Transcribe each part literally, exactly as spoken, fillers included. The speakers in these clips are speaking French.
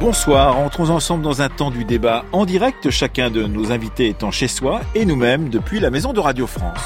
Bonsoir, entrons ensemble dans un temps du débat en direct, chacun de nos invités étant chez soi et nous-mêmes depuis la maison de Radio France.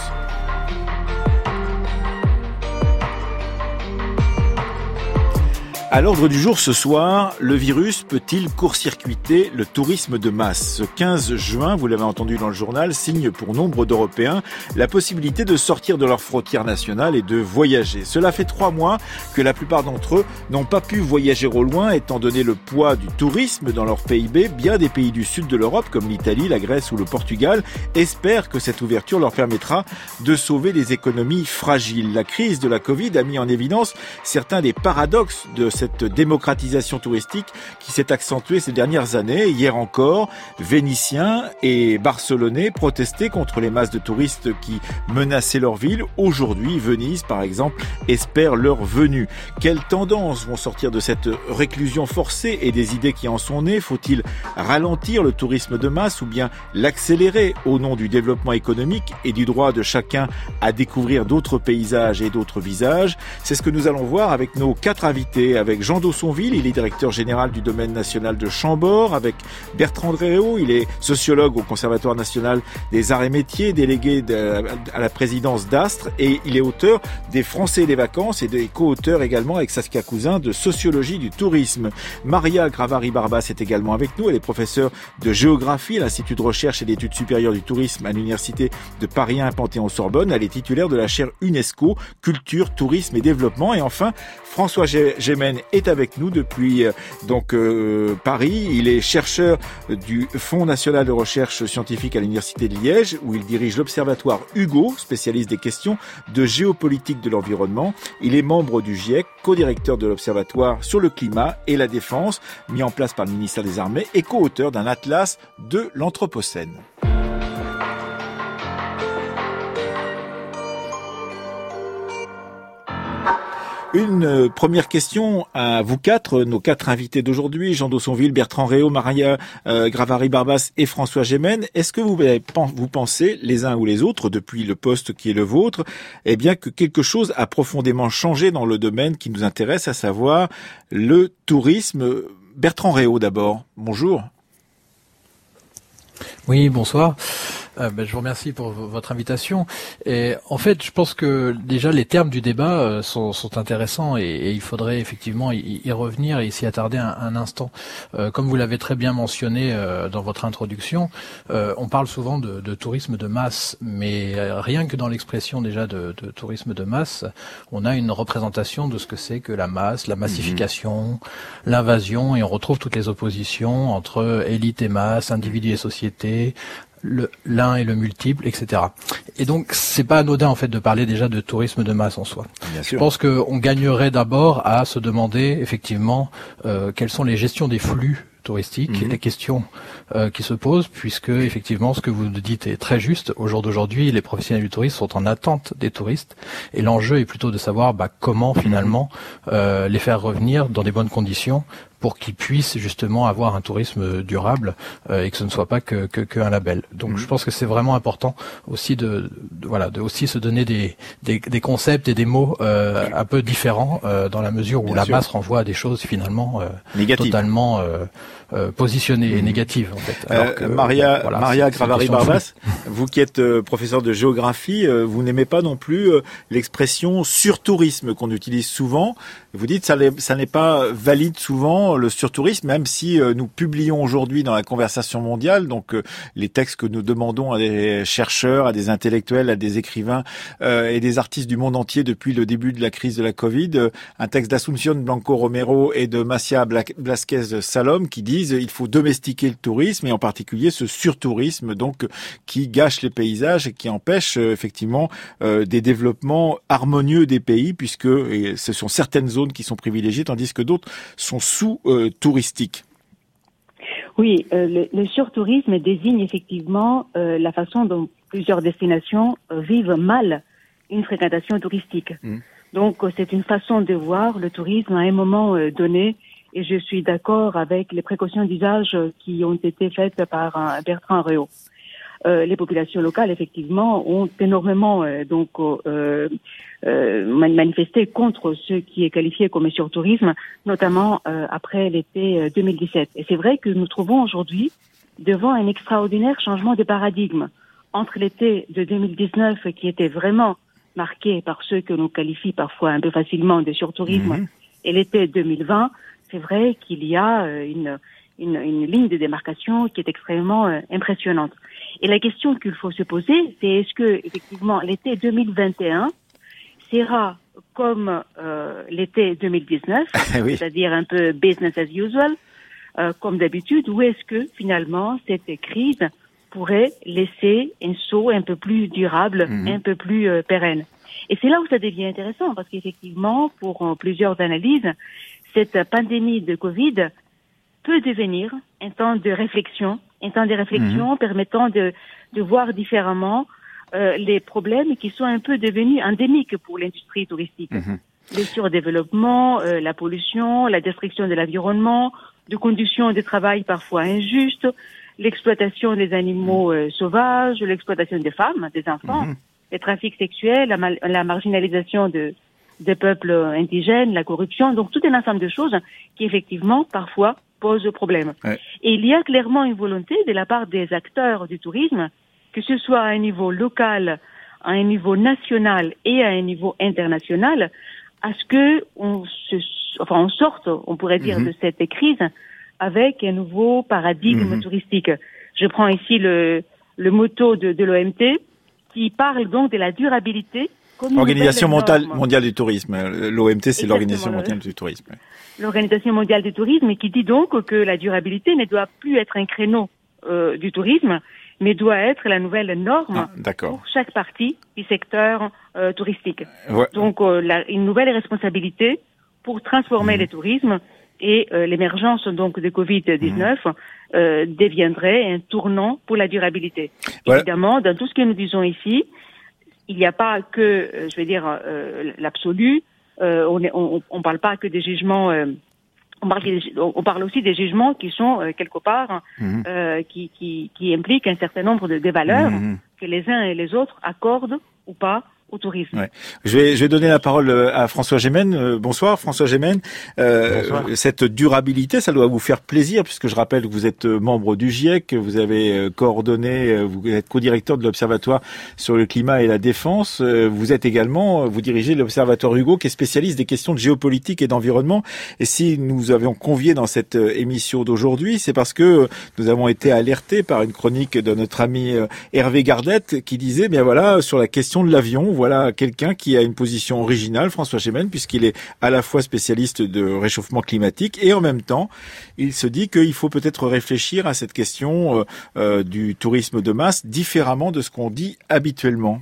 À l'ordre du jour ce soir, le virus peut-il court-circuiter le tourisme de masse ? Ce quinze juin, vous l'avez entendu dans le journal, signe pour nombre d'Européens la possibilité de sortir de leurs frontières nationales et de voyager. Cela fait trois mois que la plupart d'entre eux n'ont pas pu voyager au loin étant donné le poids du tourisme dans leur P I B. Bien des pays du sud de l'Europe comme l'Italie, la Grèce ou le Portugal espèrent que cette ouverture leur permettra de sauver des économies fragiles. La crise de la Covid a mis en évidence certains des paradoxes de cette démocratisation touristique qui s'est accentuée ces dernières années. Hier encore, Vénitiens et Barcelonais protestaient contre les masses de touristes qui menaçaient leur ville. Aujourd'hui, Venise, par exemple, espère leur venue. Quelles tendances vont sortir de cette réclusion forcée et des idées qui en sont nées ? Faut-il ralentir le tourisme de masse ou bien l'accélérer au nom du développement économique et du droit de chacun à découvrir d'autres paysages et d'autres visages ? C'est ce que nous allons voir avec nos quatre invités, avec Jean d'Aussonville, il est directeur général du domaine national de Chambord, avec Bertrand Dréau, il est sociologue au Conservatoire national des arts et métiers, délégué de, à la présidence d'Astre, et il est auteur des Français et les vacances et des co-auteurs également avec Saskia Cousin de sociologie du tourisme. Maria Gravari-Barbas est également avec nous, elle est professeure de géographie à l'Institut de recherche et d'études supérieures du tourisme à l'Université de Paris un Panthéon-Sorbonne, elle est titulaire de la chaire UNESCO, culture, tourisme et développement. Et enfin, François Gémen est avec nous depuis euh, donc euh, Paris. Il est chercheur du Fonds national de recherche scientifique à l'Université de Liège, où il dirige l'Observatoire Hugo, spécialiste des questions de géopolitique de l'environnement. Il est membre du GIEC, co-directeur de l'Observatoire sur le climat et la défense, mis en place par le ministère des Armées, et co-auteur d'un atlas de l'Anthropocène. Une première question à vous quatre, nos quatre invités d'aujourd'hui, Jean d'Aussonville, Bertrand Dréau, Maria euh, Gravari-Barbas et François Gémen. Est-ce que vous, vous pensez, les uns ou les autres, depuis le poste qui est le vôtre, eh bien que quelque chose a profondément changé dans le domaine qui nous intéresse, à savoir le tourisme ? Bertrand Dréau d'abord, bonjour. Oui, bonsoir. Euh, ben, je vous remercie pour v- votre invitation. Et en fait, je pense que déjà les termes du débat euh, sont, sont intéressants et, et il faudrait effectivement y, y revenir et s'y attarder un, un instant. Euh, comme vous l'avez très bien mentionné euh, dans votre introduction, euh, on parle souvent de, de tourisme de masse, mais euh, rien que dans l'expression déjà de, de tourisme de masse, on a une représentation de ce que c'est que la masse, la massification, mmh. l'invasion, et on retrouve toutes les oppositions entre élite et masse, individu et société, le l'un et le multiple, et cetera. Et donc c'est pas anodin en fait de parler déjà de tourisme de masse en soi. Bien sûr. Je pense qu'on gagnerait d'abord à se demander effectivement euh, quelles sont les gestions des flux touristiques, mmh. les questions euh, qui se posent, puisque effectivement ce que vous dites est très juste. Au jour d'aujourd'hui, les professionnels du tourisme sont en attente des touristes, et l'enjeu est plutôt de savoir bah, comment finalement euh, les faire revenir dans des bonnes conditions pour qu'ils puissent justement avoir un tourisme durable euh, et que ce ne soit pas que, que, que un label. Donc mmh. je pense que c'est vraiment important aussi de, de voilà de aussi se donner des des, des concepts et des mots euh, un peu différents euh, dans la mesure où Bien la sûr. masse renvoie à des choses finalement euh, totalement euh, euh, positionnées mmh. et négatives en fait. Alors que, euh, Maria bon, voilà, Maria Gravari-Barbas, vous qui êtes euh, professeur de géographie, euh, vous n'aimez pas non plus euh, l'expression surtourisme qu'on utilise souvent. Vous dites ça ça n'est pas valide souvent le surtourisme, même si euh, nous publions aujourd'hui dans la conversation mondiale, donc euh, les textes que nous demandons à des chercheurs, à des intellectuels, à des écrivains euh, et des artistes du monde entier depuis le début de la crise de la Covid, euh, un texte d'Asunción Blanco Romero et de Macia Blasquez Salom qui disent il faut domestiquer le tourisme et en particulier ce surtourisme donc qui gâche les paysages et qui empêche euh, effectivement euh, des développements harmonieux des pays puisque et ce sont certaines zones qui sont privilégiées tandis que d'autres sont sous euh, touristiques. Oui, euh, le, le surtourisme désigne effectivement euh, la façon dont plusieurs destinations euh, vivent mal une fréquentation touristique. Mmh. Donc euh, c'est une façon de voir le tourisme à un moment euh, donné, et je suis d'accord avec les précautions d'usage qui ont été faites par euh, Bertrand Dréau. euh, les populations locales, effectivement, ont énormément euh, donc euh, euh, manifesté contre ce qui est qualifié comme surtourisme, notamment euh, après l'été deux mille dix-sept. Et c'est vrai que nous trouvons aujourd'hui devant un extraordinaire changement de paradigme entre l'été de deux mille dix-neuf, qui était vraiment marqué par ceux que l'on qualifie parfois un peu facilement de surtourisme, mmh. et l'été deux mille vingt. C'est vrai qu'il y a une, une, une ligne de démarcation qui est extrêmement euh, impressionnante. Et la question qu'il faut se poser, c'est est-ce que effectivement l'été deux mille vingt et un sera comme euh, l'été deux mille dix-neuf, oui. c'est-à-dire un peu business as usual, euh, comme d'habitude, ou est-ce que finalement cette crise pourrait laisser un saut un peu plus durable, mmh. un peu plus euh, pérenne. Et c'est là où ça devient intéressant, parce qu'effectivement, pour euh, plusieurs analyses, cette pandémie de Covid peut devenir un temps de réflexion, un temps de réflexion mmh. permettant de, de voir différemment euh, les problèmes qui sont un peu devenus endémiques pour l'industrie touristique. Mmh. Le surdéveloppement, euh, la pollution, la destruction de l'environnement, de conditions de travail parfois injustes, l'exploitation des animaux euh, sauvages, l'exploitation des femmes, des enfants, mmh. les trafics sexuels, la, mal- la marginalisation de des peuples indigènes, la corruption, donc tout un ensemble de choses qui effectivement parfois posent problème. Ouais. Et il y a clairement une volonté de la part des acteurs du tourisme, que ce soit à un niveau local, à un niveau national et à un niveau international, à ce que on se, enfin on sorte, on pourrait dire, mmh. de cette crise avec un nouveau paradigme mmh. touristique. Je prends ici le le motto de, de l'O M T qui parle donc de la durabilité. L'Organisation mondiale, mondiale du tourisme. L'O M T, c'est l'Organisation mondiale du tourisme. L'Organisation mondiale du tourisme, qui dit donc que la durabilité ne doit plus être un créneau euh, du tourisme, mais doit être la nouvelle norme ah, pour chaque partie du secteur euh, touristique. Ouais. Donc, euh, la, une nouvelle responsabilité pour transformer mmh. le tourisme, et euh, l'émergence donc de Covid dix-neuf mmh. euh, deviendrait un tournant pour la durabilité. Voilà. Évidemment, dans tout ce que nous disons ici, il n'y a pas que, euh, je vais dire, euh, l'absolu. Euh, on ne on, on parle pas que des jugements. Euh, on parle, on parle aussi des jugements qui sont euh, quelque part, mmh. euh, qui, qui, qui impliquent un certain nombre de, de valeurs mmh. que les uns et les autres accordent ou pas au tourisme. Ouais. Je vais, je vais donner la parole à François Gémen. Bonsoir François Gémen. Euh, Bonsoir. Cette durabilité, ça doit vous faire plaisir, puisque je rappelle que vous êtes membre du GIEC, vous avez coordonné, vous êtes co-directeur de l'Observatoire sur le climat et la défense. Vous êtes également, vous dirigez l'Observatoire Hugo, qui est spécialiste des questions de géopolitique et d'environnement. Et si nous avions convié dans cette émission d'aujourd'hui, c'est parce que nous avons été alertés par une chronique de notre ami Hervé Gardette, qui disait, bien voilà, sur la question de l'avion, voilà quelqu'un qui a une position originale, François Gémen, puisqu'il est à la fois spécialiste de réchauffement climatique et en même temps, il se dit qu'il faut peut-être réfléchir à cette question euh, euh, du tourisme de masse différemment de ce qu'on dit habituellement.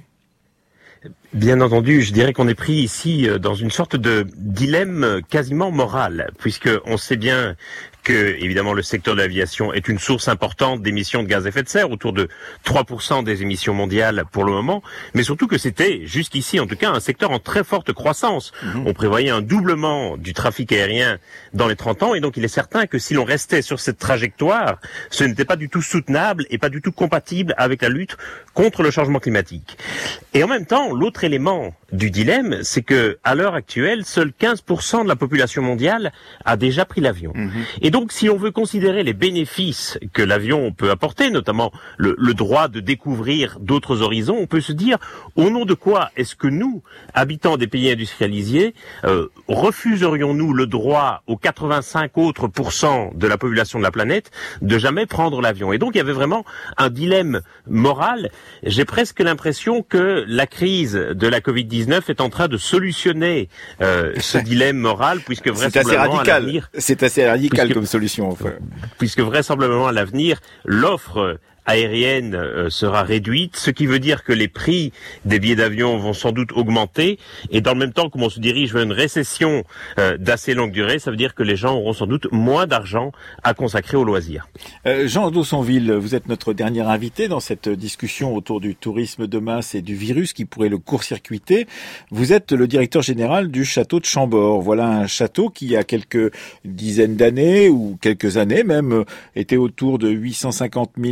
Bien entendu, je dirais qu'on est pris ici dans une sorte de dilemme quasiment moral, puisque on sait bien que, évidemment, le secteur de l'aviation est une source importante d'émissions de gaz à effet de serre, autour de trois pour cent des émissions mondiales pour le moment, mais surtout que c'était, jusqu'ici en tout cas, un secteur en très forte croissance. Mmh. On prévoyait un doublement du trafic aérien dans les trente ans, et donc il est certain que si l'on restait sur cette trajectoire, ce n'était pas du tout soutenable et pas du tout compatible avec la lutte contre le changement climatique. Et en même temps, l'autre élément du dilemme, c'est que, à l'heure actuelle, seuls quinze pour cent de la population mondiale a déjà pris l'avion. Mmh. Et donc, si on veut considérer les bénéfices que l'avion peut apporter, notamment le, le droit de découvrir d'autres horizons, on peut se dire, au nom de quoi est-ce que nous, habitants des pays industrialisés, euh, refuserions-nous le droit aux quatre-vingt-cinq autres pourcents de la population de la planète de jamais prendre l'avion? Et donc, il y avait vraiment un dilemme moral. J'ai presque l'impression que la crise de la Covid dix-neuf est en train de solutionner euh, ce dilemme moral, puisque vraisemblablement à l'avenir... C'est assez radical comme solution. Enfin. Puisque vraisemblablement à l'avenir, l'offre aérienne euh, sera réduite, ce qui veut dire que les prix des billets d'avion vont sans doute augmenter, et dans le même temps, comme on se dirige vers une récession euh, d'assez longue durée, ça veut dire que les gens auront sans doute moins d'argent à consacrer aux loisirs. Euh, Jean Daussonville, vous êtes notre dernier invité dans cette discussion autour du tourisme de masse et du virus qui pourrait le court-circuiter. Vous êtes le directeur général du château de Chambord. Voilà un château qui, il y a quelques dizaines d'années, ou quelques années même, était autour de huit cent cinquante mille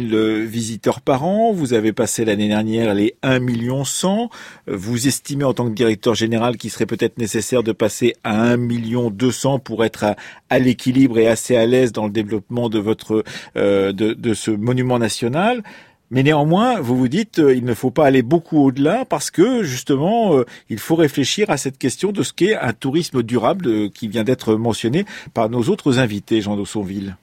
visiteurs par an. Vous avez passé l'année dernière les un million cent. Vous estimez en tant que directeur général qu'il serait peut-être nécessaire de passer à un million deux cents pour être à, à l'équilibre et assez à l'aise dans le développement de votre euh, de, de ce monument national. Mais néanmoins, vous vous dites, euh, il ne faut pas aller beaucoup au-delà parce que justement, euh, il faut réfléchir à cette question de ce qu'est un tourisme durable euh, qui vient d'être mentionné par nos autres invités, Jean Dossonville.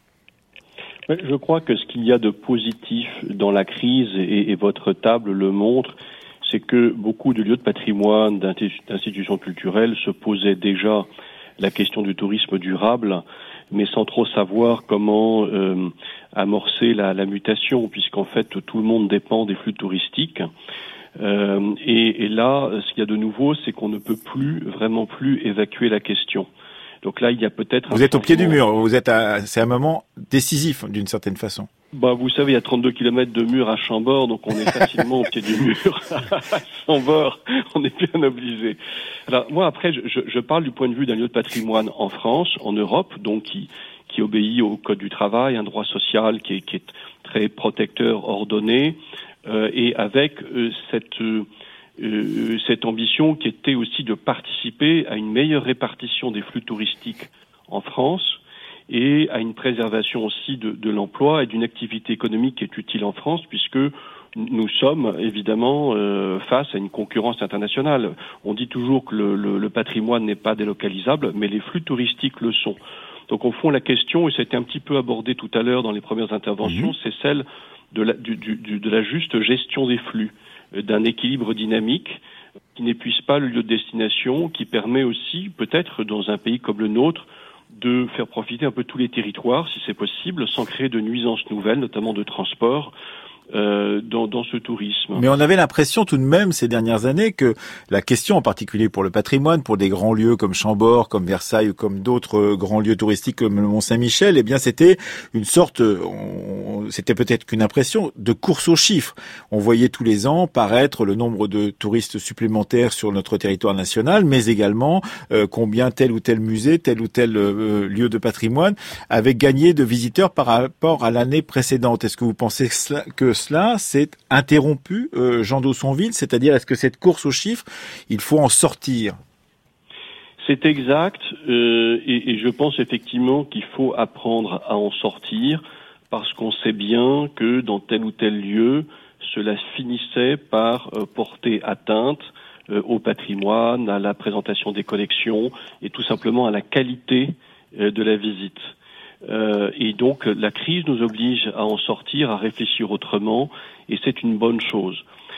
Je crois que ce qu'il y a de positif dans la crise, et, et votre table le montre, c'est que beaucoup de lieux de patrimoine, d'institutions culturelles se posaient déjà la question du tourisme durable, mais sans trop savoir comment euh, amorcer la, la mutation, puisqu'en fait tout le monde dépend des flux touristiques. Euh, et, et là, ce qu'il y a de nouveau, c'est qu'on ne peut plus, vraiment plus évacuer la question. Donc là, il y a peut-être... Vous êtes au pied du mur, vous êtes à, c'est un moment décisif d'une certaine façon. Bah, vous savez, il y a trente-deux kilomètres de mur à Chambord, donc on est facilement au pied du mur. À Chambord, on est bien obligé. Alors, moi, après, je, je parle du point de vue d'un lieu de patrimoine en France, en Europe, donc qui, qui obéit au Code du travail, un droit social qui est, qui est très protecteur, ordonné, euh, et avec euh, cette, euh, cette ambition qui était aussi de participer à une meilleure répartition des flux touristiques en France, et à une préservation aussi de, de l'emploi et d'une activité économique qui est utile en France, puisque nous sommes évidemment euh, face à une concurrence internationale. On dit toujours que le, le, le patrimoine n'est pas délocalisable, mais les flux touristiques le sont. Donc au fond, la question, et c'était un petit peu abordé tout à l'heure dans les premières interventions, mmh. c'est celle de la, du, du, de la juste gestion des flux, euh, d'un équilibre dynamique qui n'épuise pas le lieu de destination, qui permet aussi, peut-être dans un pays comme le nôtre, de faire profiter un peu tous les territoires, si c'est possible, sans créer de nuisances nouvelles, notamment de transport, euh, dans, dans ce tourisme. Mais on avait l'impression tout de même ces dernières années que la question, en particulier pour le patrimoine, pour des grands lieux comme Chambord, comme Versailles ou comme d'autres grands lieux touristiques comme le Mont-Saint-Michel, eh bien c'était une sorte, on, c'était peut-être qu'une impression de course aux chiffres. On voyait tous les ans paraître le nombre de touristes supplémentaires sur notre territoire national, mais également euh, combien tel ou tel musée, tel ou tel euh, lieu de patrimoine avait gagné de visiteurs par rapport à l'année précédente. Est-ce que vous pensez que cela s'est interrompu, euh, Jean Dossonville, c'est-à-dire est-ce que cette course aux chiffres, il faut en sortir? C'est exact, euh, et, et je pense effectivement qu'il faut apprendre à en sortir, parce qu'on sait bien que dans tel ou tel lieu, cela finissait par euh, porter atteinte euh, au patrimoine, à la présentation des collections, et tout simplement à la qualité euh, de la visite. Euh, et donc la crise nous oblige à en sortir, à réfléchir autrement, et c'est une bonne chose.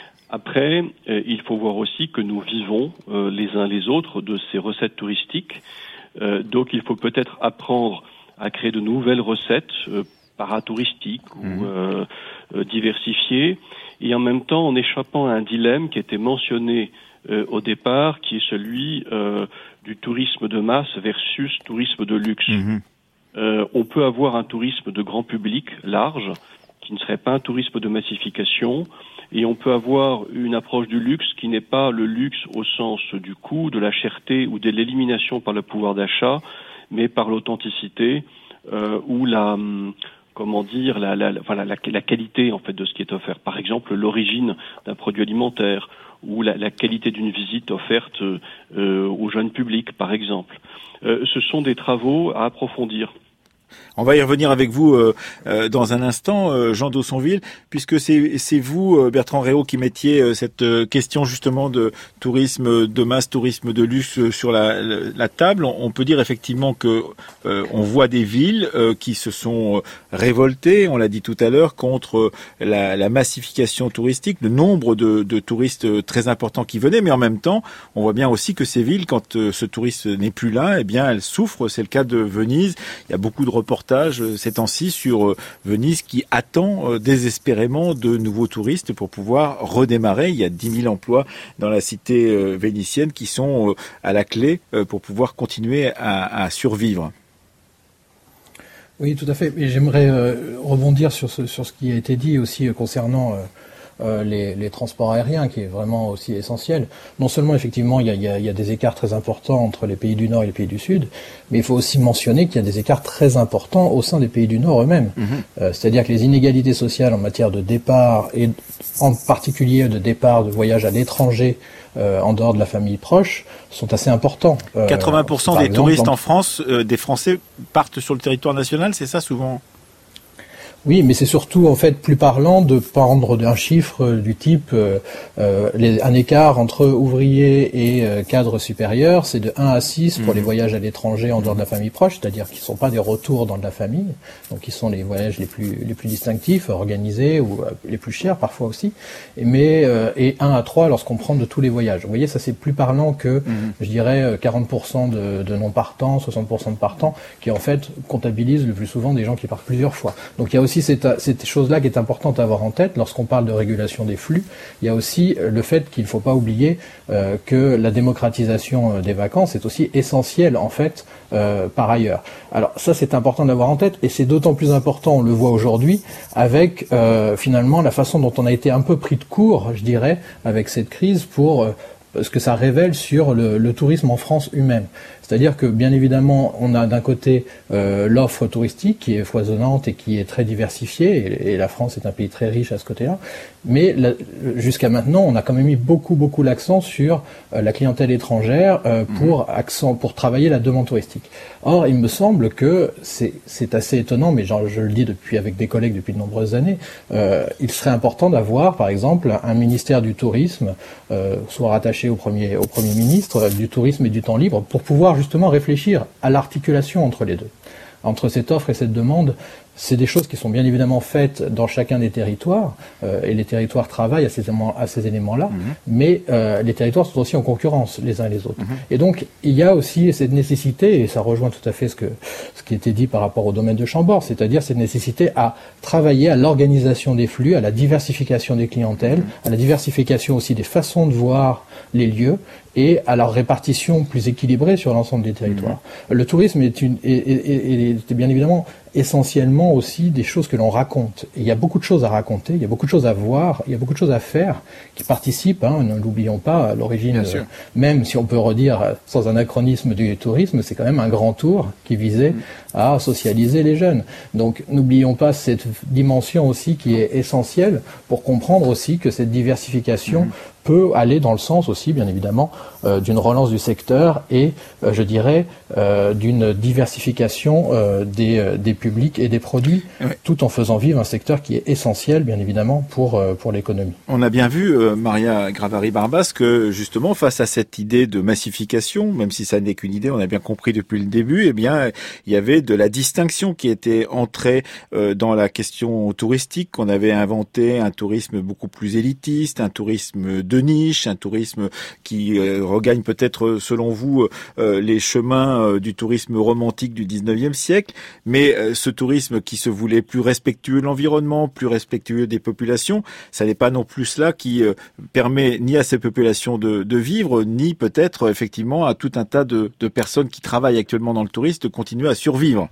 Après, euh, il faut voir aussi que nous vivons euh, les uns les autres de ces recettes touristiques, euh, donc il faut peut-être apprendre à créer de nouvelles recettes euh, paratouristiques ou mmh. euh, euh, diversifiées, et en même temps en échappant à un dilemme qui était mentionné euh, au départ, qui est celui euh, du tourisme de masse versus tourisme de luxe. Mmh. Euh, on peut avoir un tourisme de grand public large, qui ne serait pas un tourisme de massification, et on peut avoir une approche du luxe qui n'est pas le luxe au sens du coût, de la cherté ou de l'élimination par le pouvoir d'achat, mais par l'authenticité euh, ou la, comment dire, la, la, enfin, la, la qualité en fait de ce qui est offert. Par exemple, l'origine d'un produit alimentaire ou la, la qualité d'une visite offerte euh, au jeune public, par exemple. Euh, ce sont des travaux à approfondir. On va y revenir avec vous euh, euh, dans un instant, euh, Jean Dossonville, puisque c'est, c'est vous, euh, Bertrand Réau, qui mettiez euh, cette euh, question justement de tourisme de masse, tourisme de luxe euh, sur la, la, la table. On, on peut dire effectivement que euh, on voit des villes euh, qui se sont euh, révoltées, on l'a dit tout à l'heure, contre euh, la, la massification touristique, le nombre de, de touristes euh, très importants qui venaient, mais en même temps, on voit bien aussi que ces villes, quand euh, ce touriste n'est plus là, eh bien, elles souffrent. C'est le cas de Venise. Il y a beaucoup de reportages ces temps-ci sur Venise qui attend désespérément de nouveaux touristes pour pouvoir redémarrer. Il y a dix mille emplois dans la cité vénitienne qui sont à la clé pour pouvoir continuer à, à survivre. Oui, tout à fait. Et j'aimerais rebondir sur ce, sur ce qui a été dit aussi concernant euh, les, les transports aériens, qui est vraiment aussi essentiel. Non seulement, effectivement, il y a, il y a, il y a des écarts très importants entre les pays du Nord et les pays du Sud, mais il faut aussi mentionner qu'il y a des écarts très importants au sein des pays du Nord eux-mêmes. Mmh. Euh, c'est-à-dire que les inégalités sociales en matière de départ, et en particulier de départ, de voyage à l'étranger, euh, en dehors de la famille proche, sont assez importants. Euh, quatre-vingts pour cent des exemple, touristes en France, euh, des Français, partent sur le territoire national, c'est ça souvent ? Oui, mais c'est surtout en fait plus parlant de prendre d'un chiffre du type euh, euh, les, un écart entre ouvriers et euh, cadres supérieurs, c'est de un à six pour mmh. les voyages à l'étranger en dehors de la famille proche, c'est-à-dire qu'ils ne sont pas des retours dans de la famille, donc qui sont les voyages les plus les plus distinctifs, organisés ou euh, les plus chers parfois aussi, et, mais euh, et un à trois lorsqu'on prend de tous les voyages. Vous voyez, ça c'est plus parlant que mmh. je dirais quarante pour cent de, de non partants, soixante pour cent de partants, qui en fait comptabilisent le plus souvent des gens qui partent plusieurs fois. Donc il y a aussi cette, cette chose-là qui est importante à avoir en tête lorsqu'on parle de régulation des flux. Il y a aussi le fait qu'il ne faut pas oublier euh, que la démocratisation des vacances est aussi essentielle en fait euh, par ailleurs. Alors ça c'est important d'avoir en tête et c'est d'autant plus important, on le voit aujourd'hui, avec euh, finalement la façon dont on a été un peu pris de court, je dirais, avec cette crise pour... Euh, ce que ça révèle sur le, le tourisme en France lui-même. C'est-à-dire que, bien évidemment, on a d'un côté euh, l'offre touristique qui est foisonnante et qui est très diversifiée, et, et la France est un pays très riche à ce côté-là, mais la, jusqu'à maintenant, on a quand même mis beaucoup, beaucoup l'accent sur euh, la clientèle étrangère euh, pour, accent, pour travailler la demande touristique. Or, il me semble que c'est, c'est assez étonnant, mais genre, je le dis depuis avec des collègues depuis de nombreuses années, euh, il serait important d'avoir, par exemple, un ministère du tourisme, euh, soit rattaché au premier, au Premier ministre, euh, du tourisme et du temps libre, pour pouvoir justement réfléchir à l'articulation entre les deux. Entre cette offre et cette demande, c'est des choses qui sont bien évidemment faites dans chacun des territoires, euh, et les territoires travaillent à ces éléments, à ces éléments-là, mmh. mais euh, les territoires sont aussi en concurrence les uns et les autres. Mmh. Et donc, il y a aussi cette nécessité, et ça rejoint tout à fait ce que ce qui était dit par rapport au domaine de Chambord, c'est-à-dire cette nécessité à travailler à l'organisation des flux, à la diversification des clientèles, mmh. à la diversification aussi des façons de voir les lieux, et à leur répartition plus équilibrée sur l'ensemble des territoires. Mmh. Le tourisme est, une, est, est, est, est bien évidemment essentiellement aussi des choses que l'on raconte. Et il y a beaucoup de choses à raconter, il y a beaucoup de choses à voir, il y a beaucoup de choses à faire qui participent, hein, ne l'oublions pas, à l'origine, euh, même si on peut redire sans anachronisme du tourisme, c'est quand même un grand tour qui visait mmh. à socialiser les jeunes. Donc n'oublions pas cette dimension aussi qui est essentielle pour comprendre aussi que cette diversification mmh. peut aller dans le sens aussi, bien évidemment, euh, d'une relance du secteur et, euh, je dirais, euh, d'une diversification euh, des, euh, des publics et des produits, oui. tout en faisant vivre un secteur qui est essentiel, bien évidemment, pour, euh, pour l'économie. On a bien vu, euh, Maria Gravari-Barbas, que justement, face à cette idée de massification, même si ça n'est qu'une idée, on a bien compris depuis le début, eh bien, il y avait de la distinction qui était entrée euh, dans la question touristique, qu'on avait inventé un tourisme beaucoup plus élitiste, un tourisme de niche, un tourisme qui euh, regagne peut-être, selon vous, euh, les chemins euh, du tourisme romantique du dix-neuvième siècle, mais euh, ce tourisme qui se voulait plus respectueux de l'environnement, plus respectueux des populations, ça n'est pas non plus cela qui euh, permet ni à ces populations de, de vivre, ni peut-être effectivement à tout un tas de, de personnes qui travaillent actuellement dans le tourisme de continuer à survivre.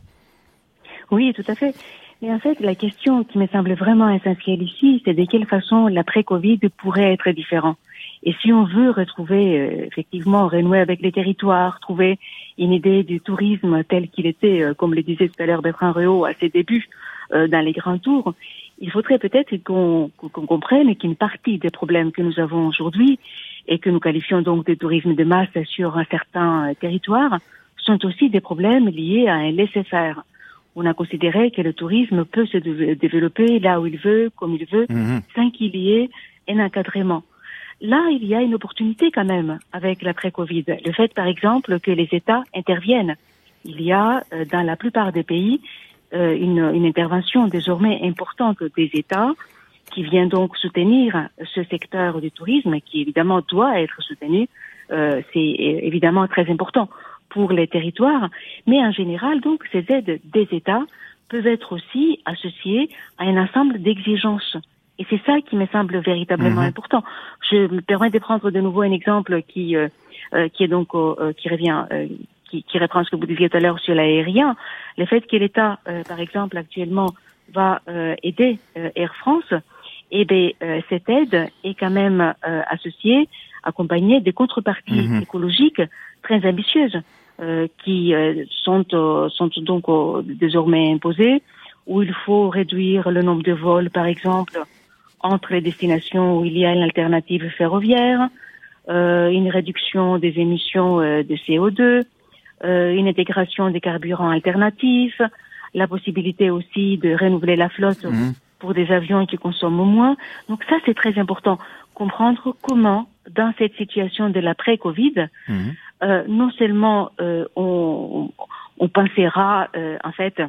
Oui, tout à fait. Mais en fait, la question qui me semble vraiment essentielle ici, c'est de quelle façon l'après-Covid pourrait être différent. Et si on veut retrouver, euh, effectivement, renouer avec les territoires, trouver une idée du tourisme tel qu'il était, euh, comme le disait tout à l'heure Bertrand Réau à ses débuts, euh, dans les grands tours, il faudrait peut-être qu'on, qu'on comprenne qu'une partie des problèmes que nous avons aujourd'hui et que nous qualifions donc de tourisme de masse sur un certain euh, territoire sont aussi des problèmes liés à un laisser-faire. On a considéré que le tourisme peut se développer là où il veut, comme il veut, mmh. sans qu'il y ait un encadrement. Là, il y a une opportunité quand même avec l'après-Covid. Le fait, par exemple, que les États interviennent. Il y a, euh, dans la plupart des pays, euh, une, une intervention désormais importante des États qui vient donc soutenir ce secteur du tourisme qui, évidemment, doit être soutenu. Euh, c'est évidemment très important pour les territoires, mais en général, donc, ces aides des États peuvent être aussi associées à un ensemble d'exigences. Et c'est ça qui me semble véritablement mmh. important. Je me permets de prendre de nouveau un exemple qui euh, euh, qui est donc euh, qui revient, euh, qui, qui reprend ce que vous disiez tout à l'heure sur l'aérien. Le fait que l'État, euh, par exemple, actuellement, va euh, aider euh, Air France eh bien, euh, cette aide est quand même euh, associée, accompagnée des contreparties mmh. écologiques très ambitieuses euh, qui euh, sont, euh, sont donc euh, désormais imposées, où il faut réduire le nombre de vols, par exemple, entre les destinations où il y a une alternative ferroviaire, euh, une réduction des émissions euh, de C O deux, euh, une intégration des carburants alternatifs, la possibilité aussi de renouveler la flotte mmh. pour des avions qui consomment moins. Donc ça, c'est très important. Comprendre comment, dans cette situation de l'après-Covid, mmh. euh, non seulement euh, on, on pensera euh, en fait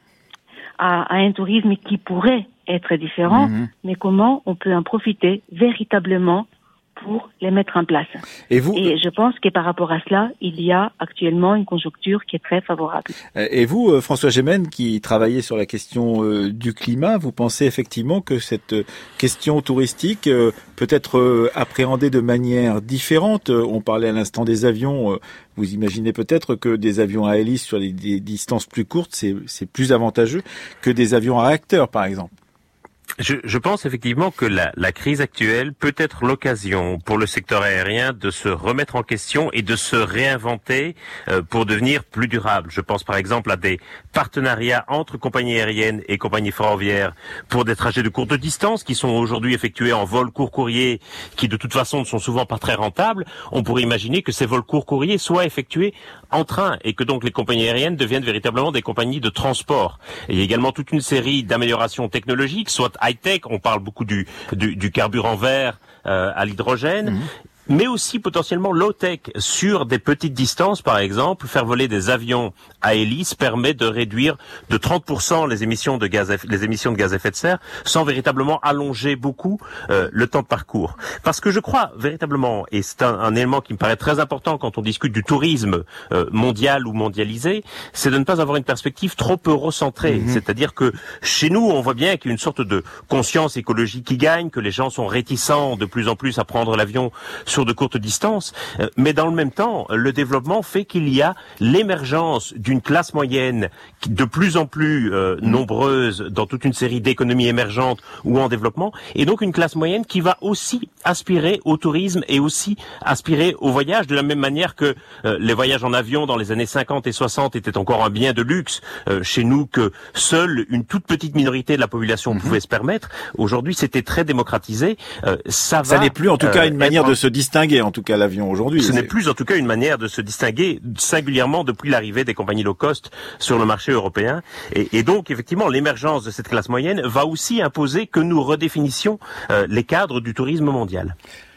à, à un tourisme qui pourrait être différent, mmh. mais comment on peut en profiter véritablement pour les mettre en place. Et, vous, et je pense que par rapport à cela, il y a actuellement une conjoncture qui est très favorable. Et vous, François Gemene, qui travaillez sur la question euh, du climat, vous pensez effectivement que cette question touristique euh, peut être euh, appréhendée de manière différente? On parlait à l'instant des avions. Euh, vous imaginez peut-être que des avions à hélice sur des, des distances plus courtes, c'est, c'est plus avantageux que des avions à réacteurs, par exemple? Je, je pense effectivement que la, la crise actuelle peut être l'occasion pour le secteur aérien de se remettre en question et de se réinventer euh, pour devenir plus durable. Je pense par exemple à des partenariats entre compagnies aériennes et compagnies ferroviaires pour des trajets de courte distance qui sont aujourd'hui effectués en vol court courrier, qui de toute façon ne sont souvent pas très rentables. On pourrait imaginer que ces vols court courrier soient effectués en train et que donc les compagnies aériennes deviennent véritablement des compagnies de transport. Et il y a également toute une série d'améliorations technologiques, soit high-tech, on parle beaucoup du, du, du carburant vert euh, à l'hydrogène, mmh. mais aussi potentiellement low-tech. Sur des petites distances, par exemple, faire voler des avions à hélice permet de réduire de trente pour cent les émissions de gaz, les émissions de gaz à effet de serre, sans véritablement allonger beaucoup euh, le temps de parcours. Parce que je crois véritablement, et c'est un, un élément qui me paraît très important quand on discute du tourisme euh, mondial ou mondialisé, c'est de ne pas avoir une perspective trop eurocentrée. Mmh. C'est-à-dire que chez nous, on voit bien qu'il y a une sorte de conscience écologique qui gagne, que les gens sont réticents de plus en plus à prendre l'avion sur de courtes distances, mais dans le même temps, le développement fait qu'il y a l'émergence d'une classe moyenne de plus en plus euh, nombreuse dans toute une série d'économies émergentes ou en développement, et donc une classe moyenne qui va aussi aspirer au tourisme et aussi aspirer au voyage, de la même manière que euh, les voyages en avion dans les années cinquante et soixante étaient encore un bien de luxe euh, chez nous, que seule une toute petite minorité de la population mmh. pouvait se permettre. Aujourd'hui, c'était très démocratisé. Euh, ça, ça va, n'est plus en tout cas euh, une manière de se distinguer, en tout cas, l'avion aujourd'hui. Ce c'est... n'est plus en tout cas une manière de se distinguer, singulièrement depuis l'arrivée des compagnies low cost sur le marché européen. Et, et donc, effectivement, l'émergence de cette classe moyenne va aussi imposer que nous redéfinissions euh, les cadres du tourisme mondial.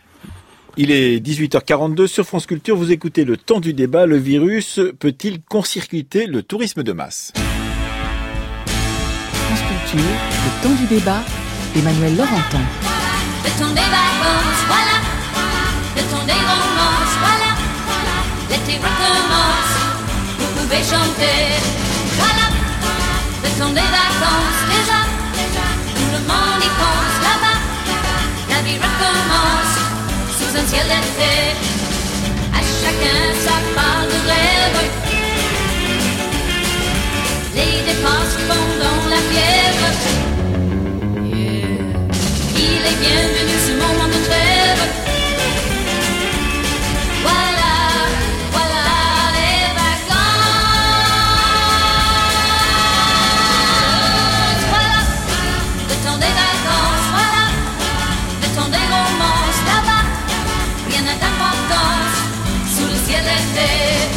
Il est dix-huit heures quarante-deux sur France Culture. Vous écoutez le temps du débat. Le virus peut-il court-circuiter le tourisme de masse? France Culture, le temps du débat. Emmanuel Laurentin. Le temps des vacances, voilà. Le temps des romances, voilà. L'été recommence, vous pouvez chanter, voilà. Le temps des vacances, déjà, tout le monde y pense là-bas. La vie recommence, sous un ciel d'été. À chacun sa part de rêve. Les dépenses pendant la fièvre. Yeah. Il est bienvenu ce moment de trêve. Voilà, voilà les vacances. Voilà, le temps des vacances. Voilà, le temps des romances. Là-bas, rien n'a d'importance sous le ciel d'été.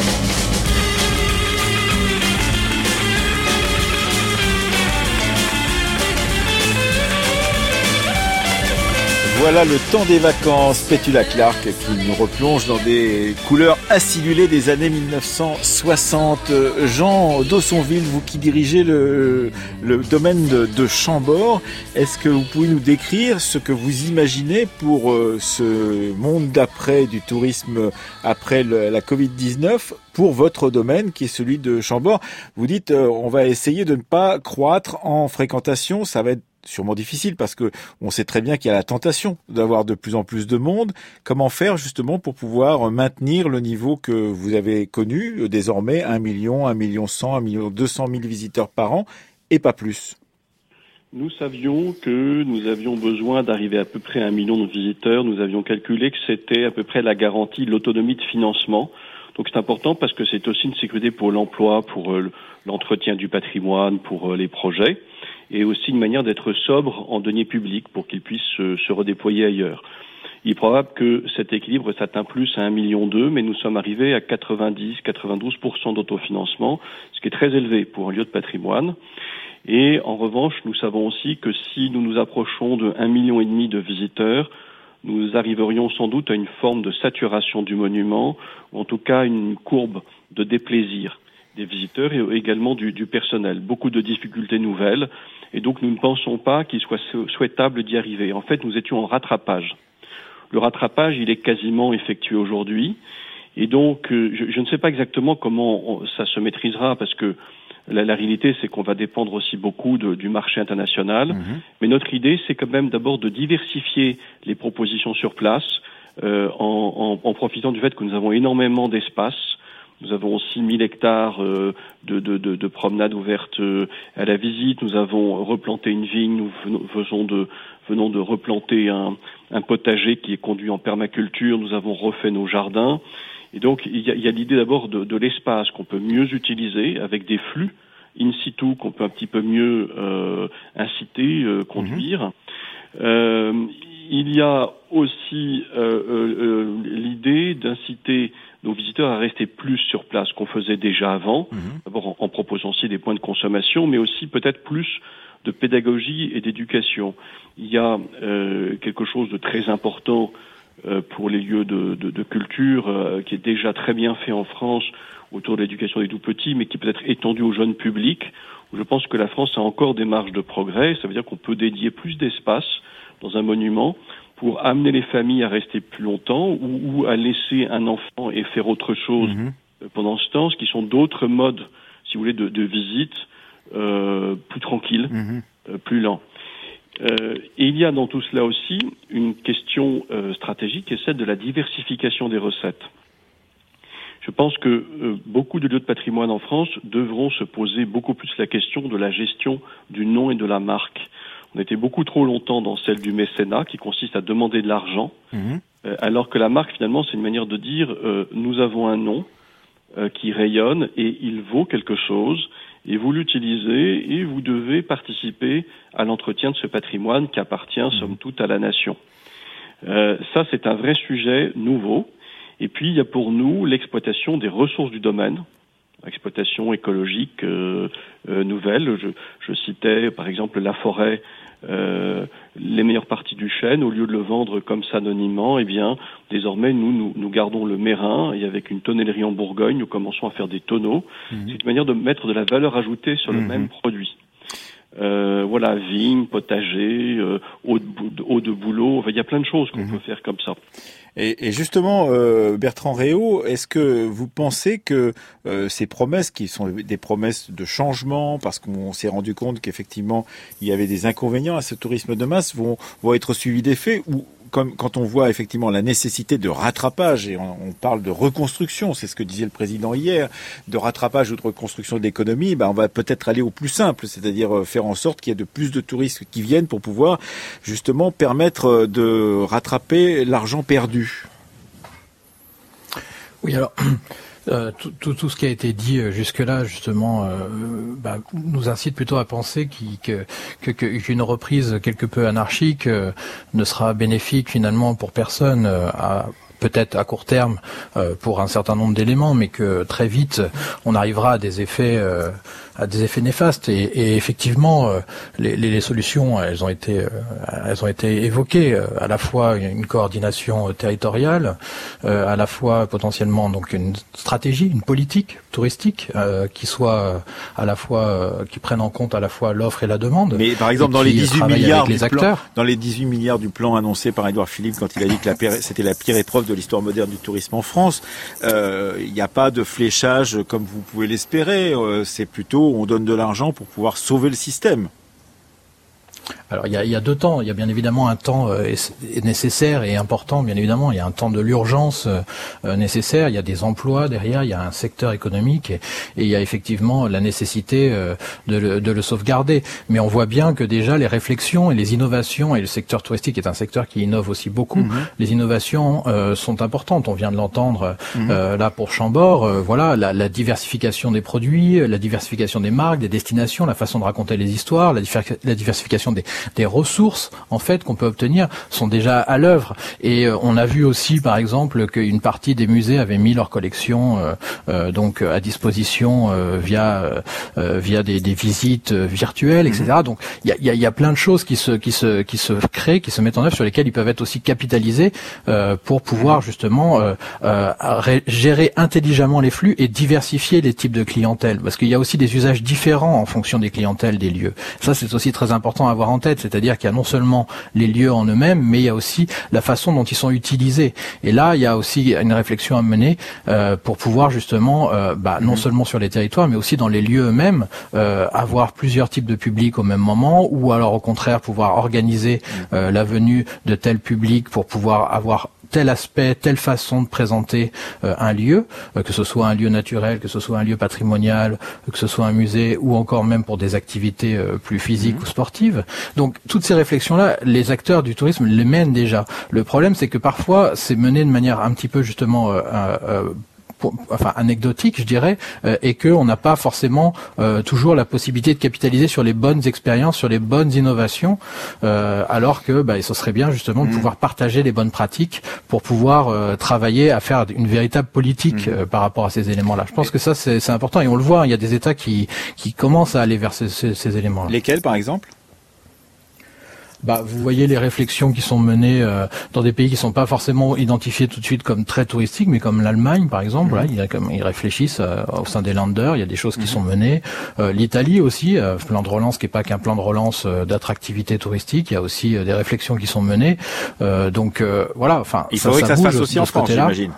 Voilà le temps des vacances, Petula Clark qui nous replonge dans des couleurs acidulées des années mille neuf cent soixante. Jean Dossonville, vous qui dirigez le, le domaine de, de Chambord, est-ce que vous pouvez nous décrire ce que vous imaginez pour euh, ce monde d'après du tourisme après le, la covid dix-neuf pour votre domaine qui est celui de Chambord? Vous dites euh, on va essayer de ne pas croître en fréquentation, ça va être sûrement difficile parce que on sait très bien qu'il y a la tentation d'avoir de plus en plus de monde. Comment faire justement pour pouvoir maintenir le niveau que vous avez connu désormais, un million, un million cent, un million deux cent mille visiteurs par an et pas plus? Nous savions que nous avions besoin d'arriver à peu près à un million de visiteurs. Nous avions calculé que c'était à peu près la garantie de l'autonomie de financement. Donc c'est important parce que c'est aussi une sécurité pour l'emploi, pour euh, l'entretien du patrimoine, pour euh, les projets, et aussi une manière d'être sobre en deniers publics pour qu'ils puissent euh, se redéployer ailleurs. Il est probable que cet équilibre s'atteint plus à un million deux, mais nous sommes arrivés à quatre-vingt-dix à quatre-vingt-douze pour cent d'autofinancement, ce qui est très élevé pour un lieu de patrimoine. Et en revanche, nous savons aussi que si nous nous approchons de un million et demi de visiteurs, nous arriverions sans doute à une forme de saturation du monument, ou en tout cas une courbe de déplaisir des visiteurs et également du, du personnel. Beaucoup de difficultés nouvelles, et donc nous ne pensons pas qu'il soit souhaitable d'y arriver. En fait, nous étions en rattrapage. Le rattrapage, il est quasiment effectué aujourd'hui, et donc euh, je, je ne sais pas exactement comment on, ça se maîtrisera, parce que la, la réalité, c'est qu'on va dépendre aussi beaucoup de, du marché international, mmh. mais notre idée, c'est quand même d'abord de diversifier les propositions sur place, euh, en, en, en profitant du fait que nous avons énormément d'espace. Nous avons aussi mille hectares euh, de, de, de, de promenades ouvertes euh, à la visite. Nous avons replanté une vigne. Nous venons, faisons de, venons de replanter un, un potager qui est conduit en permaculture. Nous avons refait nos jardins. Et donc, il y a, il y a l'idée d'abord de, de l'espace qu'on peut mieux utiliser avec des flux in situ qu'on peut un petit peu mieux euh, inciter, euh, conduire. Mmh. Euh, il y a aussi euh, euh, l'idée d'inciter nos visiteurs à rester plus sur place qu'on faisait déjà avant, mmh. d'abord en, en proposant aussi des points de consommation, mais aussi peut-être plus de pédagogie et d'éducation. Il y a euh, quelque chose de très important euh, pour les lieux de, de, de culture euh, qui est déjà très bien fait en France autour de l'éducation des tout-petits, mais qui peut être étendu au jeune public. Je pense que la France a encore des marges de progrès. Ça veut dire qu'on peut dédier plus d'espace dans un monument pour amener les familles à rester plus longtemps ou, ou à laisser un enfant et faire autre chose mmh. pendant ce temps, ce qui sont d'autres modes, si vous voulez, de, de visite euh, plus tranquilles, mmh. euh, plus lents. Euh, et il y a dans tout cela aussi une question euh, stratégique qui est celle de la diversification des recettes. Je pense que euh, beaucoup de lieux de patrimoine en France devront se poser beaucoup plus la question de la gestion du nom et de la marque. On était beaucoup trop longtemps dans celle du mécénat, qui consiste à demander de l'argent, mmh. euh, alors que la marque, finalement, c'est une manière de dire euh, nous avons un nom euh, qui rayonne et il vaut quelque chose, et vous l'utilisez et vous devez participer à l'entretien de ce patrimoine qui appartient, mmh. somme toute, à la nation. Euh, ça, c'est un vrai sujet nouveau. Et puis, il y a pour nous l'exploitation des ressources du domaine, exploitation écologique euh, euh, nouvelle. Je, je citais, par exemple, la forêt, euh, les meilleures parties du chêne. Au lieu de le vendre comme ça anonymement, eh bien, désormais, nous, nous, nous gardons le mérin, et avec une tonnellerie en Bourgogne, nous commençons à faire des tonneaux. Mmh. C'est une manière de mettre de la valeur ajoutée sur le mmh. même produit. Euh, voilà, vigne, potager, euh, eau, de, eau de bouleau, enfin, il y a plein de choses qu'on mmh. peut faire comme ça. Et, et justement, euh, Bertrand Réau, est-ce que vous pensez que euh, ces promesses, qui sont des promesses de changement, parce qu'on s'est rendu compte qu'effectivement il y avait des inconvénients à ce tourisme de masse, vont, vont être suivis d'effets, ou comme quand on voit effectivement la nécessité de rattrapage, et on, on parle de reconstruction, c'est ce que disait le président hier, de rattrapage ou de reconstruction de l'économie, ben on va peut-être aller au plus simple, c'est-à-dire faire en sorte qu'il y ait de plus de touristes qui viennent pour pouvoir justement permettre de rattraper l'argent perdu. Oui, alors euh, tout, tout, tout ce qui a été dit jusque-là, justement, euh, bah, nous incite plutôt à penser qu'il, que, que, qu'une reprise quelque peu anarchique euh, ne sera bénéfique finalement pour personne, euh, à, peut-être à court terme euh, pour un certain nombre d'éléments, mais que très vite on arrivera à des effets euh, à des effets néfastes. Et, et effectivement, euh, les, les, les solutions, elles ont été, euh, elles ont été évoquées. Euh, à la fois une coordination territoriale, euh, à la fois potentiellement donc une stratégie, une politique touristique euh, qui soit euh, à la fois euh, qui prenne en compte à la fois l'offre et la demande. Mais par exemple, dans les dix-huit milliards les du plan, dans les dix-huit milliards du plan annoncé par Édouard Philippe quand il a dit que la pire, c'était la pire épreuve de l'histoire moderne du tourisme en France, euh, il n'y a pas de fléchage comme vous pouvez l'espérer. Euh, c'est plutôt on donne de l'argent pour pouvoir sauver le système. Alors il y a, il y a deux temps. Il y a bien évidemment un temps euh, nécessaire et important. Bien évidemment, il y a un temps de l'urgence euh, nécessaire. Il y a des emplois derrière. Il y a un secteur économique et, et il y a effectivement la nécessité euh, de, le, de le sauvegarder. Mais on voit bien que déjà les réflexions et les innovations, et le secteur touristique est un secteur qui innove aussi beaucoup. Mmh. Les innovations euh, sont importantes. On vient de l'entendre mmh. euh, là pour Chambord. Euh, voilà, la, la diversification des produits, la diversification des marques, des destinations, la façon de raconter les histoires, la, diffé- la diversification des des ressources en fait qu'on peut obtenir sont déjà à l'œuvre. Et euh, on a vu aussi par exemple qu'une partie des musées avaient mis leur collection euh, euh, donc à disposition euh, via euh, via des, des visites virtuelles, et cetera. Donc il y a, y, a, y a plein de choses qui se qui se qui se créent, qui se mettent en œuvre, sur lesquelles ils peuvent être aussi capitalisés euh, pour pouvoir justement euh, euh, ré- gérer intelligemment les flux et diversifier les types de clientèle, parce qu'il y a aussi des usages différents en fonction des clientèles des lieux. Ça c'est aussi très important à avoir en tête. C'est-à-dire qu'il y a non seulement les lieux en eux-mêmes, mais il y a aussi la façon dont ils sont utilisés. Et là, il y a aussi une réflexion à mener euh, pour pouvoir justement, euh, bah, non seulement sur les territoires, mais aussi dans les lieux eux-mêmes, euh, avoir plusieurs types de publics au même moment, ou alors au contraire pouvoir organiser euh, la venue de tel public pour pouvoir avoir tel aspect, telle façon de présenter euh, un lieu, euh, que ce soit un lieu naturel, que ce soit un lieu patrimonial, euh, que ce soit un musée, ou encore même pour des activités euh, plus physiques mmh. ou sportives. Donc toutes ces réflexions-là, les acteurs du tourisme les mènent déjà. Le problème, c'est que parfois, c'est mené de manière un petit peu justement euh, euh, Pour, enfin anecdotique, je dirais, euh, et que on n'a pas forcément euh, toujours la possibilité de capitaliser sur les bonnes expériences, sur les bonnes innovations, euh, alors que bah, ce serait bien justement de mmh. pouvoir partager les bonnes pratiques pour pouvoir euh, travailler à faire une véritable politique mmh. euh, par rapport à ces éléments-là. Je pense que ça c'est, c'est important et on le voit, il y a des États qui qui commencent à aller vers ces, ces, ces éléments-là. Lesquels, par exemple ? Bah, vous voyez les réflexions qui sont menées euh, dans des pays qui sont pas forcément identifiés tout de suite comme très touristiques, mais comme l'Allemagne, par exemple. Mmh. Là, ils, comme, ils réfléchissent euh, au sein des Länder. Il y a des choses qui mmh. sont menées. Euh, L'Italie aussi, euh, plan de relance qui est pas qu'un plan de relance euh, d'attractivité touristique. Il y a aussi euh, des réflexions qui sont menées. Euh, donc euh, voilà. Enfin, il faudrait ça, que ça, ça se fasse aussi en France, j'imagine.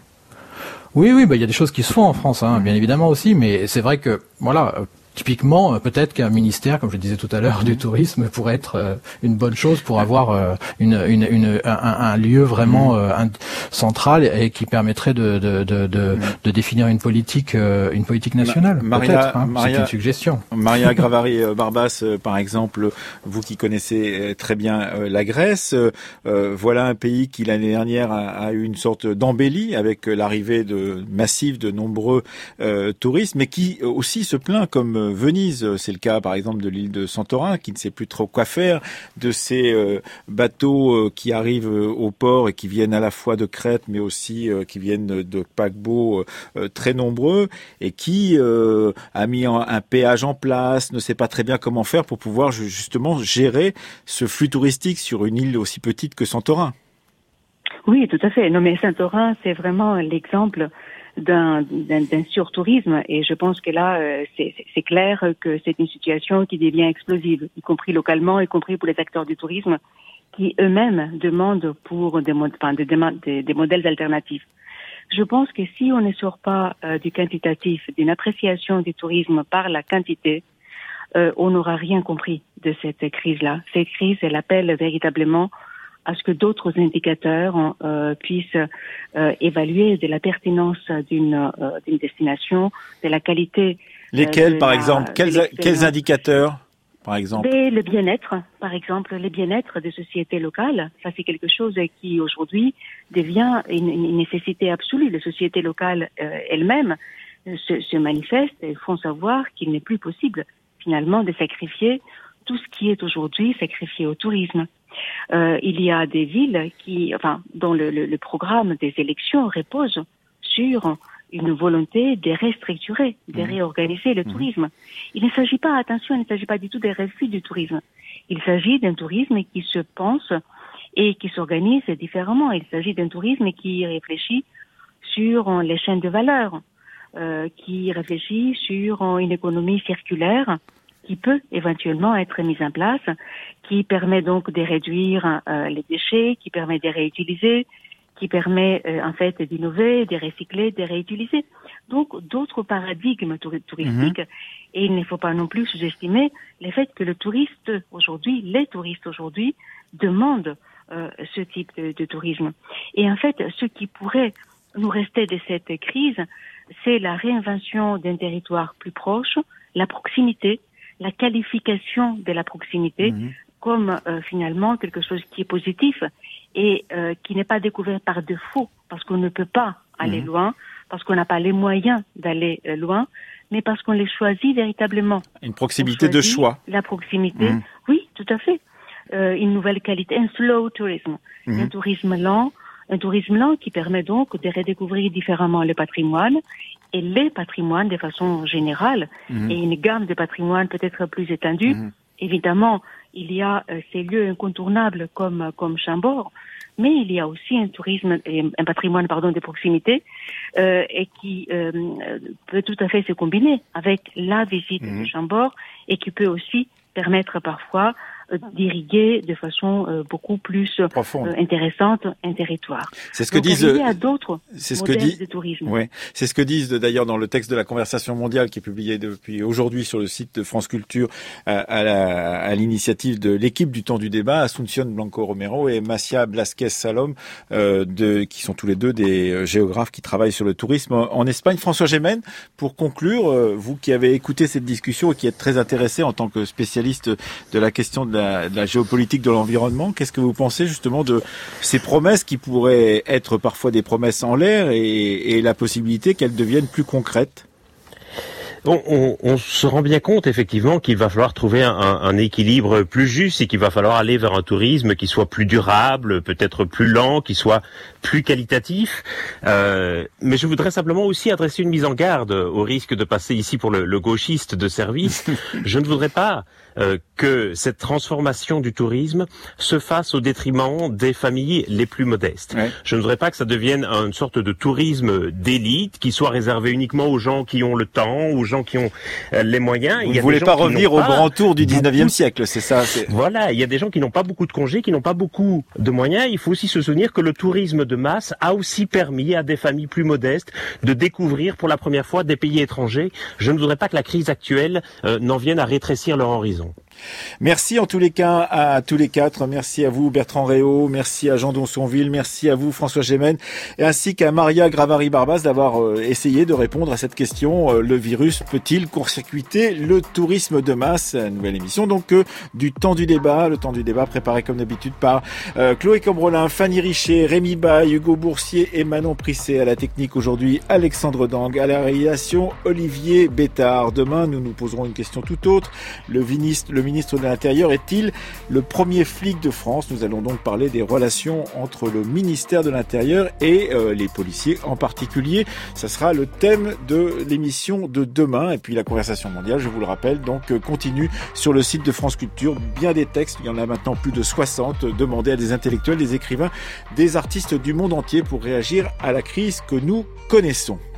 Oui, oui, bah il y a des choses qui se font en France, hein, mmh. bien évidemment aussi. Mais c'est vrai que voilà. Euh, Typiquement, peut-être qu'un ministère, comme je disais tout à l'heure, du tourisme pourrait être euh, une bonne chose pour avoir euh, une, une, une, un, un lieu vraiment euh, un, central et qui permettrait de, de, de, de, de définir une politique, euh, une politique nationale. Ma, Maria, peut-être, hein, Maria, c'est une suggestion. Maria Gravari-Barbas, euh, par exemple, vous qui connaissez très bien euh, la Grèce, euh, voilà un pays qui l'année dernière a, a eu une sorte d'embellie avec l'arrivée de massive de nombreux euh, touristes, mais qui aussi se plaint comme Venise, c'est le cas par exemple de l'île de Santorin qui ne sait plus trop quoi faire de ces euh, bateaux euh, qui arrivent euh, au port et qui viennent à la fois de Crète mais aussi euh, qui viennent de paquebots euh, très nombreux et qui euh, a mis un, un péage en place, ne sait pas très bien comment faire pour pouvoir justement gérer ce flux touristique sur une île aussi petite que Santorin. Oui, tout à fait. Non, mais Santorin, c'est vraiment l'exemple d'un, d'un, d'un surtourisme et je pense que là, euh, c'est, c'est clair que c'est une situation qui devient explosive, y compris localement, y compris pour les acteurs du tourisme qui eux-mêmes demandent pour des, enfin, des, des, des modèles alternatifs. Je pense que si on ne sort pas euh, du quantitatif, d'une appréciation du tourisme par la quantité, euh, on n'aura rien compris de cette crise-là. Cette crise, elle appelle véritablement à ce que d'autres indicateurs euh, puissent euh, évaluer de la pertinence d'une, euh, d'une destination, de la qualité. Lesquels, euh, par la, exemple quels, quels indicateurs, par exemple Des, Le bien-être, par exemple, le bien-être des sociétés locales. Ça, c'est quelque chose qui, aujourd'hui, devient une, une nécessité absolue. Les sociétés locales euh, elles-mêmes se, se manifestent et font savoir qu'il n'est plus possible, finalement, de sacrifier tout ce qui est aujourd'hui sacrifié au tourisme. Euh, il y a des villes qui, enfin, dont le, le, le programme des élections repose sur une volonté de restructurer, de réorganiser le mmh. tourisme. Il ne s'agit pas, attention, il ne s'agit pas du tout des refus du tourisme. Il s'agit d'un tourisme qui se pense et qui s'organise différemment. Il s'agit d'un tourisme qui réfléchit sur les chaînes de valeur, euh, qui réfléchit sur une économie circulaire qui peut éventuellement être mise en place, qui permet donc de réduire euh, les déchets, qui permet de réutiliser, qui permet euh, en fait d'innover, de recycler, de réutiliser. Donc d'autres paradigmes tour- touristiques. Mmh. Et il ne faut pas non plus sous-estimer le fait que le touriste aujourd'hui, les touristes aujourd'hui, demandent euh, ce type de, de tourisme. Et en fait, ce qui pourrait nous rester de cette crise, c'est la réinvention d'un territoire plus proche, la proximité, la qualification de la proximité mmh. comme euh, finalement quelque chose qui est positif et euh, qui n'est pas découvert par défaut, parce qu'on ne peut pas aller mmh. loin, parce qu'on n'a pas les moyens d'aller euh, loin, mais parce qu'on les choisit véritablement. Une proximité de choix. La proximité, mmh. oui, tout à fait. Euh, une nouvelle qualité, un slow tourisme, mmh. un tourisme lent, un tourisme lent qui permet donc de redécouvrir différemment le patrimoine et les patrimoines de façon générale, mmh. et une gamme de patrimoines peut-être plus étendue. Mmh. Évidemment, il y a euh, ces lieux incontournables comme comme Chambord, mais il y a aussi un tourisme, un patrimoine pardon de proximité, euh, et qui euh, peut tout à fait se combiner avec la visite mmh. de Chambord et qui peut aussi permettre parfois euh, d'irriguer de façon euh, beaucoup plus euh, intéressante un territoire. C'est ce que Donc, disent à d'autres c'est ce modèles que dit, de tourisme. Ouais, c'est ce que disent d'ailleurs dans le texte de la Conversation mondiale qui est publié depuis aujourd'hui sur le site de France Culture à, à, la, à l'initiative de l'équipe du Temps du Débat, Asuncion Blanco Romero et Macia Blasquez Salom, euh, de, qui sont tous les deux des euh, géographes qui travaillent sur le tourisme en Espagne. François Gémen, pour conclure, euh, vous qui avez écouté cette discussion et qui êtes très intéressé en tant que spécialiste de la question de la, de la géopolitique de l'environnement, qu'est-ce que vous pensez justement de ces promesses qui pourraient être parfois des promesses en l'air et, et la possibilité qu'elles deviennent plus concrètes? On, on, on se rend bien compte effectivement qu'il va falloir trouver un, un équilibre plus juste et qu'il va falloir aller vers un tourisme qui soit plus durable, peut-être plus lent, qui soit plus qualitatif. Euh, mais je voudrais simplement aussi adresser une mise en garde au risque de passer ici pour le, le gauchiste de service. Je ne voudrais pas euh, que cette transformation du tourisme se fasse au détriment des familles les plus modestes. Ouais. Je ne voudrais pas que ça devienne une sorte de tourisme d'élite qui soit réservé uniquement aux gens qui ont le temps, aux gens qui ont euh, les moyens. Vous ne voulez pas revenir au grand tour du dix-neuvième siècle, c'est ça c'est... Voilà, il y a des gens qui n'ont pas beaucoup de congés, qui n'ont pas beaucoup de moyens. Il faut aussi se souvenir que le tourisme de masse a aussi permis à des familles plus modestes de découvrir pour la première fois des pays étrangers. Je ne voudrais pas que la crise actuelle euh, n'en vienne à rétrécir leur horizon. Merci en tous les cas à tous les quatre. Merci à vous Bertrand Réau, merci à Jean Donsonville, merci à vous François Gémen, et ainsi qu'à Maria Gravari-Barbas d'avoir euh, essayé de répondre à cette question. Euh, le virus peut-il court-circuiter le tourisme de masse? Nouvelle émission donc euh, du Temps du Débat. Le Temps du Débat préparé comme d'habitude par euh, Chloé Cambrolin, Fanny Richet, Rémi Baye, Hugo Boursier et Manon Prisset. À la technique aujourd'hui, Alexandre Dang. À la réalisation, Olivier Bétard. Demain, nous nous poserons une question tout autre. Le ministre, le ministre de l'Intérieur est-il le premier flic de France? Nous allons donc parler des relations entre le ministère de l'Intérieur et euh, les policiers en particulier. Ça sera le thème de l'émission de demain. Et puis la Conversation mondiale, je vous le rappelle, donc euh, continue sur le site de France Culture. Bien des textes, il y en a maintenant plus de soixante, demandés à des intellectuels, des écrivains, des artistes du monde entier pour réagir à la crise que nous connaissons.